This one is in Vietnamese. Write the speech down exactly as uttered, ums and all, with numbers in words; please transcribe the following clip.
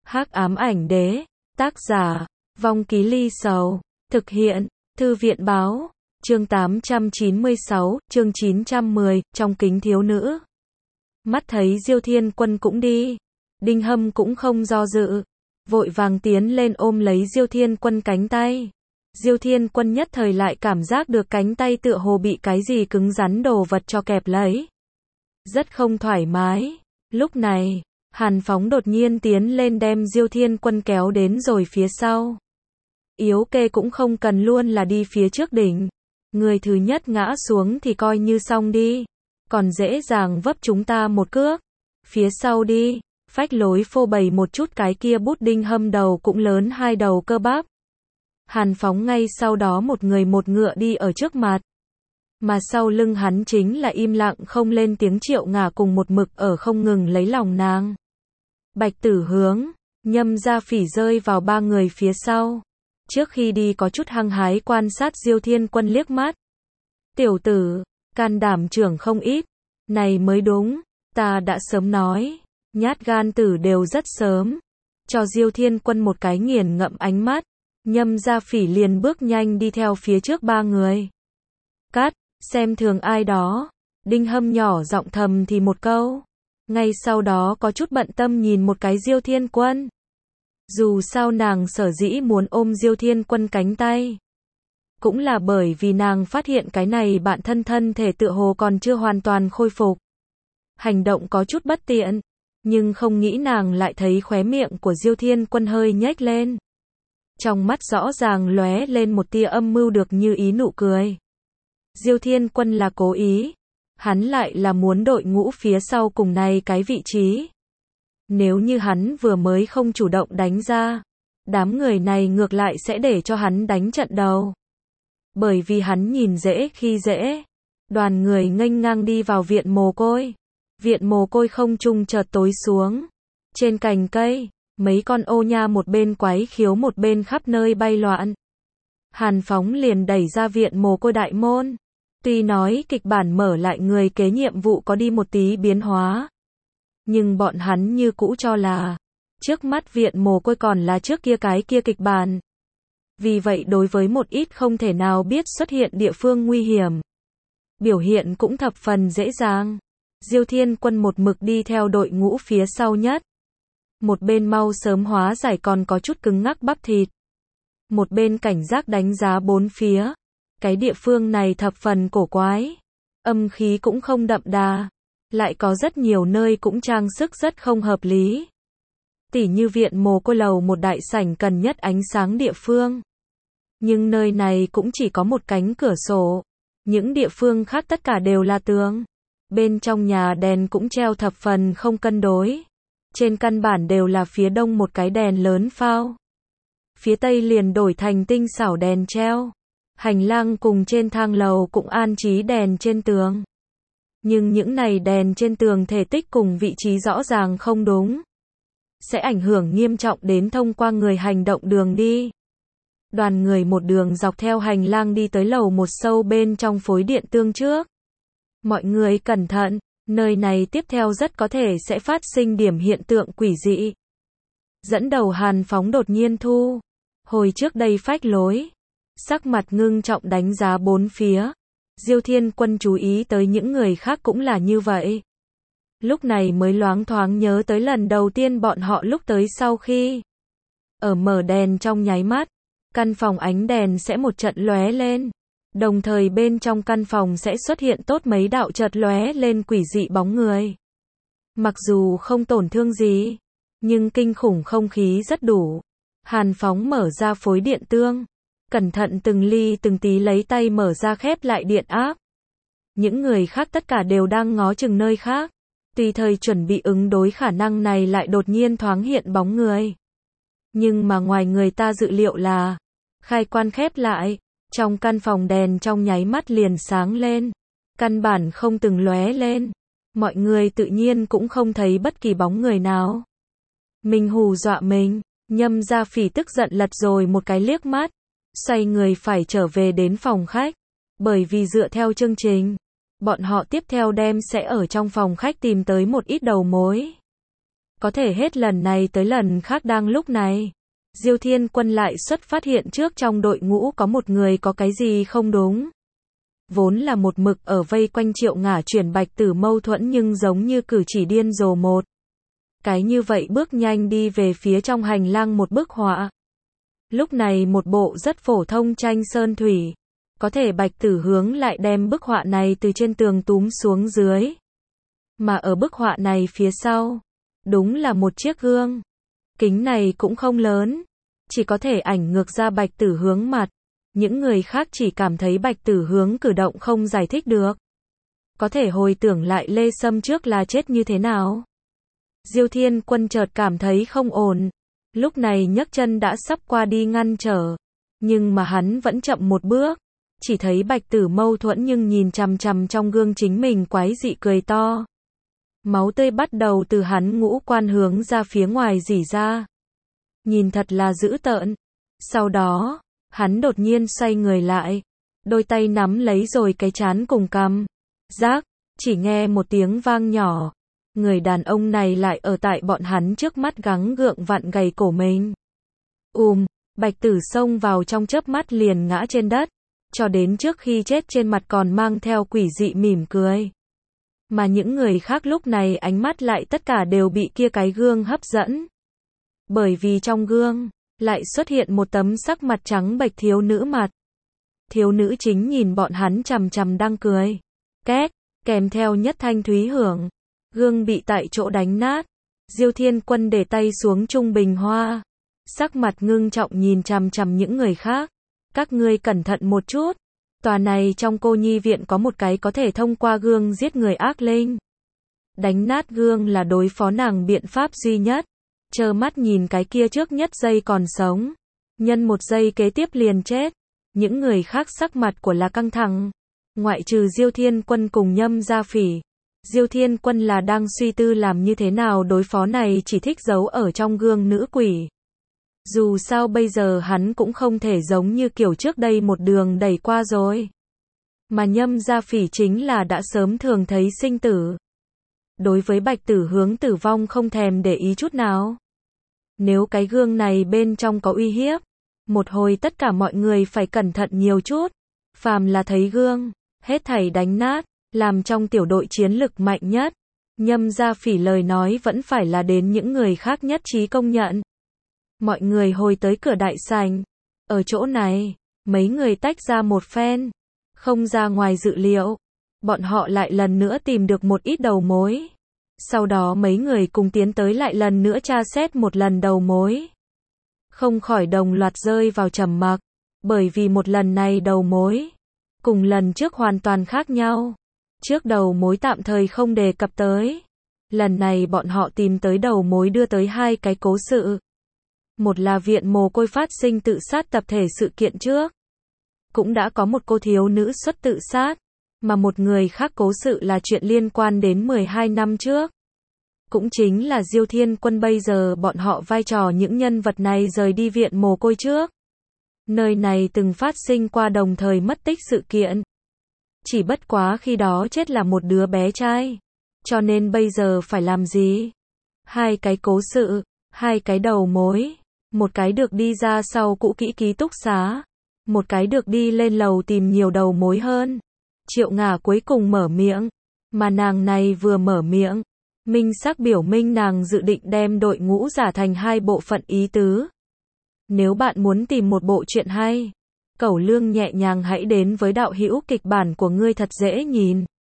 Hắc ám ảnh đế, tác giả, Vong Ký Ly Sầu, thực hiện, Thư viện báo, chương tám trăm chín mươi sáu, chương chín trăm mười, trong kính thiếu nữ. Mắt thấy Diêu Thiên Quân cũng đi, Đinh Hâm cũng không do dự, vội vàng tiến lên ôm lấy Diêu Thiên Quân cánh tay. Diêu Thiên Quân nhất thời lại cảm giác được cánh tay tựa hồ bị cái gì cứng rắn đồ vật cho kẹp lấy. Rất không thoải mái. Lúc này, Hàn Phóng đột nhiên tiến lên đem Diêu Thiên Quân kéo đến rồi phía sau. Yếu kê cũng không cần luôn là đi phía trước đỉnh. Người thứ nhất ngã xuống thì coi như xong đi. Còn dễ dàng vấp chúng ta một cước. Phía sau đi, phách lối phô bày một chút cái kia bút Đinh Hâm đầu cũng lớn hai đầu cơ bắp. Hàn Phóng ngay sau đó một người một ngựa đi ở trước mặt. Mà sau lưng hắn chính là im lặng không lên tiếng Triệu Ngả cùng một mực ở không ngừng lấy lòng nàng. Bạch Tử Hướng, Nhâm Gia Phỉ rơi vào ba người phía sau. Trước khi đi có chút hăng hái quan sát Diêu Thiên Quân liếc mắt. Tiểu tử, can đảm trưởng không ít. Này mới đúng, ta đã sớm nói. Nhát gan tử đều rất sớm. Cho Diêu Thiên Quân một cái nghiền ngẫm ánh mắt. Nhâm Gia Phỉ liền bước nhanh đi theo phía trước ba người. Cắt, xem thường ai đó. Đinh Hâm nhỏ giọng thầm thì một câu. Ngay sau đó có chút bận tâm nhìn một cái Diêu Thiên Quân. Dù sao nàng sở dĩ muốn ôm Diêu Thiên Quân cánh tay. Cũng là bởi vì nàng phát hiện cái này bạn thân thân thể tựa hồ còn chưa hoàn toàn khôi phục. Hành động có chút bất tiện. Nhưng không nghĩ nàng lại thấy khóe miệng của Diêu Thiên Quân hơi nhếch lên. Trong mắt rõ ràng lóe lên một tia âm mưu được như ý nụ cười. Diêu Thiên Quân là cố ý. Hắn lại là muốn đội ngũ phía sau cùng này cái vị trí. Nếu như hắn vừa mới không chủ động đánh ra, đám người này ngược lại sẽ để cho hắn đánh trận đầu. Bởi vì hắn nhìn dễ khi dễ. Đoàn người nghênh ngang đi vào viện mồ côi. Viện mồ côi không trung chợt tối xuống. Trên cành cây, mấy con ô nha một bên quái khiếu một bên khắp nơi bay loạn. Hàn Phóng liền đẩy ra viện mồ côi đại môn. Tuy nói kịch bản mở lại người kế nhiệm vụ có đi một tí biến hóa. Nhưng bọn hắn như cũ cho là, trước mắt viện mồ côi còn là trước kia cái kia kịch bản. Vì vậy đối với một ít không thể nào biết xuất hiện địa phương nguy hiểm, biểu hiện cũng thập phần dễ dàng. Diêu Thiên Quân một mực đi theo đội ngũ phía sau nhất. Một bên mau sớm hóa giải còn có chút cứng ngắc bắp thịt. Một bên cảnh giác đánh giá bốn phía. Cái địa phương này thập phần cổ quái. Âm khí cũng không đậm đà. Lại có rất nhiều nơi cũng trang sức rất không hợp lý. Tỉ như viện mồ côi lầu một đại sảnh cần nhất ánh sáng địa phương. Nhưng nơi này cũng chỉ có một cánh cửa sổ. Những địa phương khác tất cả đều là tường. Bên trong nhà đèn cũng treo thập phần không cân đối. Trên căn bản đều là phía đông một cái đèn lớn phao. Phía tây liền đổi thành tinh xảo đèn treo. Hành lang cùng trên thang lầu cũng an trí đèn trên tường. Nhưng những này đèn trên tường thể tích cùng vị trí rõ ràng không đúng. Sẽ ảnh hưởng nghiêm trọng đến thông qua người hành động đường đi. Đoàn người một đường dọc theo hành lang đi tới lầu một sâu bên trong phối điện tương trước. Mọi người cẩn thận, nơi này tiếp theo rất có thể sẽ phát sinh điểm hiện tượng quỷ dị. Dẫn đầu Hàn Phóng đột nhiên thu. Hồi trước đây phách lối. Sắc mặt ngưng trọng đánh giá bốn phía. Diêu Thiên Quân chú ý tới những người khác cũng là như vậy. Lúc này mới loáng thoáng nhớ tới lần đầu tiên bọn họ lúc tới sau khi ở mở đèn trong nháy mắt, căn phòng ánh đèn sẽ một trận lóe lên. Đồng thời bên trong căn phòng sẽ xuất hiện tốt mấy đạo chợt lóe lên quỷ dị bóng người. Mặc dù không tổn thương gì, nhưng kinh khủng không khí rất đủ. Hàn Phóng mở ra phối điện tương. Cẩn thận từng ly từng tí lấy tay mở ra khép lại điện áp. Những người khác tất cả đều đang ngó chừng nơi khác. Tùy thời chuẩn bị ứng đối khả năng này lại đột nhiên thoáng hiện bóng người. Nhưng mà ngoài người ta dự liệu là, khai quan khép lại, trong căn phòng đèn trong nháy mắt liền sáng lên. Căn bản không từng lóe lên. Mọi người tự nhiên cũng không thấy bất kỳ bóng người nào. Mình hù dọa mình, Nhâm Gia Phỉ tức giận lật rồi một cái liếc mắt. Xoay người phải trở về đến phòng khách. Bởi vì dựa theo chương trình, bọn họ tiếp theo đem sẽ ở trong phòng khách tìm tới một ít đầu mối. Có thể hết lần này tới lần khác đang lúc này, Diêu Thiên Quân lại xuất phát hiện trước trong đội ngũ có một người có cái gì không đúng. Vốn là một mực ở vây quanh Triệu Ngả chuyển Bạch Tử mâu thuẫn nhưng giống như cử chỉ điên rồ một cái như vậy bước nhanh đi về phía trong hành lang một bức họa. Lúc này một bộ rất phổ thông tranh sơn thủy, có thể Bạch Tử hướng lại đem bức họa này từ trên tường túm xuống dưới. Mà ở bức họa này phía sau, đúng là một chiếc gương. Kính này cũng không lớn, chỉ có thể ảnh ngược ra Bạch Tử hướng mặt. Những người khác chỉ cảm thấy Bạch Tử hướng cử động không giải thích được. Có thể hồi tưởng lại Lê Sâm trước là chết như thế nào. Diêu Thiên Quân chợt cảm thấy không ổn. Lúc này nhấc chân đã sắp qua đi ngăn trở. Nhưng mà hắn vẫn chậm một bước. Chỉ thấy Bạch Tử mâu thuẫn nhưng nhìn chằm chằm trong gương chính mình quái dị cười to. Máu tươi bắt đầu từ hắn ngũ quan hướng ra phía ngoài rỉ ra. Nhìn thật là dữ tợn. Sau đó, hắn đột nhiên xoay người lại. Đôi tay nắm lấy rồi cái trán cùng cằm. Rác, chỉ nghe một tiếng vang nhỏ. Người đàn ông này lại ở tại bọn hắn trước mắt gắng gượng vặn gầy cổ mình. Ùm, Bạch Tử xông vào trong chớp mắt liền ngã trên đất. Cho đến trước khi chết trên mặt còn mang theo quỷ dị mỉm cười. Mà những người khác lúc này ánh mắt lại tất cả đều bị kia cái gương hấp dẫn. Bởi vì trong gương, lại xuất hiện một tấm sắc mặt trắng bệch thiếu nữ mặt. Thiếu nữ chính nhìn bọn hắn chằm chằm đang cười. Két, kèm theo nhất thanh thúy hưởng. Gương bị tại chỗ đánh nát. Diêu Thiên Quân để tay xuống trung bình hoa. Sắc mặt ngưng trọng nhìn chằm chằm những người khác. Các ngươi cẩn thận một chút. Tòa này trong cô nhi viện có một cái có thể thông qua gương giết người ác linh. Đánh nát gương là đối phó nàng biện pháp duy nhất. Trơ mắt nhìn cái kia trước nhất giây còn sống. Nhân một giây kế tiếp liền chết. Những người khác sắc mặt của là căng thẳng. Ngoại trừ Diêu Thiên Quân cùng Nhâm Gia Phỉ. Diêu Thiên Quân là đang suy tư làm như thế nào đối phó này chỉ thích giấu ở trong gương nữ quỷ. Dù sao bây giờ hắn cũng không thể giống như kiểu trước đây một đường đẩy qua rồi. Mà Nhâm Gia Phỉ chính là đã sớm thường thấy sinh tử. Đối với Bạch Tử hướng tử vong không thèm để ý chút nào. Nếu cái gương này bên trong có uy hiếp, một hồi tất cả mọi người phải cẩn thận nhiều chút. Phàm là thấy gương, hết thảy đánh nát, làm trong tiểu đội chiến lực mạnh nhất. Nhâm Gia Phỉ lời nói vẫn phải là đến những người khác nhất trí công nhận. Mọi người hồi tới cửa đại sảnh. Ở chỗ này, mấy người tách ra một phen. Không ra ngoài dự liệu. Bọn họ lại lần nữa tìm được một ít đầu mối. Sau đó mấy người cùng tiến tới lại lần nữa tra xét một lần đầu mối. Không khỏi đồng loạt rơi vào trầm mặc. Bởi vì một lần này đầu mối cùng lần trước hoàn toàn khác nhau. Trước đầu mối tạm thời không đề cập tới. Lần này bọn họ tìm tới đầu mối đưa tới hai cái cố sự. Một là viện mồ côi phát sinh tự sát tập thể sự kiện trước. Cũng đã có một cô thiếu nữ xuất tự sát. Mà một người khác cố sự là chuyện liên quan đến mười hai năm trước. Cũng chính là Diêu Thiên Quân bây giờ bọn họ vai trò những nhân vật này rời đi viện mồ côi trước. Nơi này từng phát sinh qua đồng thời mất tích sự kiện. Chỉ bất quá khi đó chết là một đứa bé trai. Cho nên bây giờ phải làm gì? Hai cái cố sự, hai cái đầu mối. Một cái được đi ra sau cũ kỹ ký túc xá. Một cái được đi lên lầu tìm nhiều đầu mối hơn. Triệu Ngả cuối cùng mở miệng. Mà nàng này vừa mở miệng. Minh xác biểu minh nàng dự định đem đội ngũ giả thành hai bộ phận ý tứ. Nếu bạn muốn tìm một bộ truyện hay, Cẩu Lương nhẹ nhàng hãy đến với đạo hữu kịch bản của ngươi thật dễ nhìn.